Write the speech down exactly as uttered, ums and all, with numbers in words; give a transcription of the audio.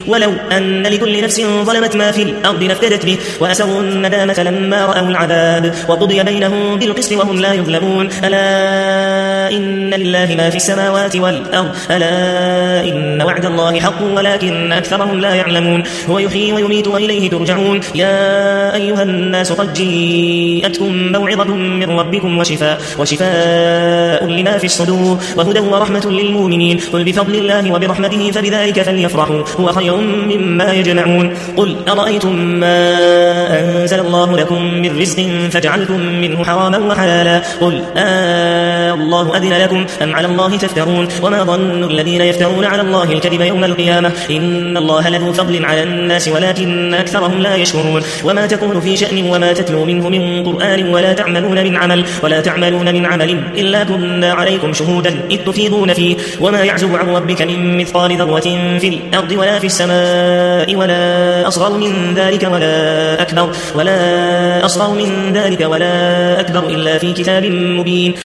ولو أن لكل نفس ظلمت ما في الأرض لافتدت به وأسروا الندامة لما رأوا العذاب وقضي بينهم بالقسط وهم لا يظلمون. ألا إن لله ما في السماوات والأرض ألا إن وعد الله حق ولكن أكثرهم لا يعلمون. هو يحيي ويميت وإليه ترجعون. يا أيها الناس قد جاءتكم موعظة من ربكم وشفاء, وشفاء لما في الصدور وهدى ورحمة للمؤمنين. قل بفضل الله وبرحمته فبذلك فليفرحوا هو خير مما يجمعون. قل أرأيتم ما أنزل الله لكم من رزق فجعلتم منه حراما وحلالا قل آه الله أذن لكم أم على الله تفترون. وما ظن الذين يفترون على الله الكذب يوم القيامة إن الله لذو فضل على الناس ولكن أكثرهم لا يشكرون. وما تكون في شأن وما تتلو منه من قرآن ولا تعملون من عمل ولا تعملون من عمل إلا كنا عليكم شهودا إذ تفيضون فيه. وما يعزب عن ربك من مثقال ذرة في الأرض ولا في السماء ولا أصغر من ذلك ولا أكبر ولا أصغر من ذلك ولا أكبر إلا في كتاب مبين.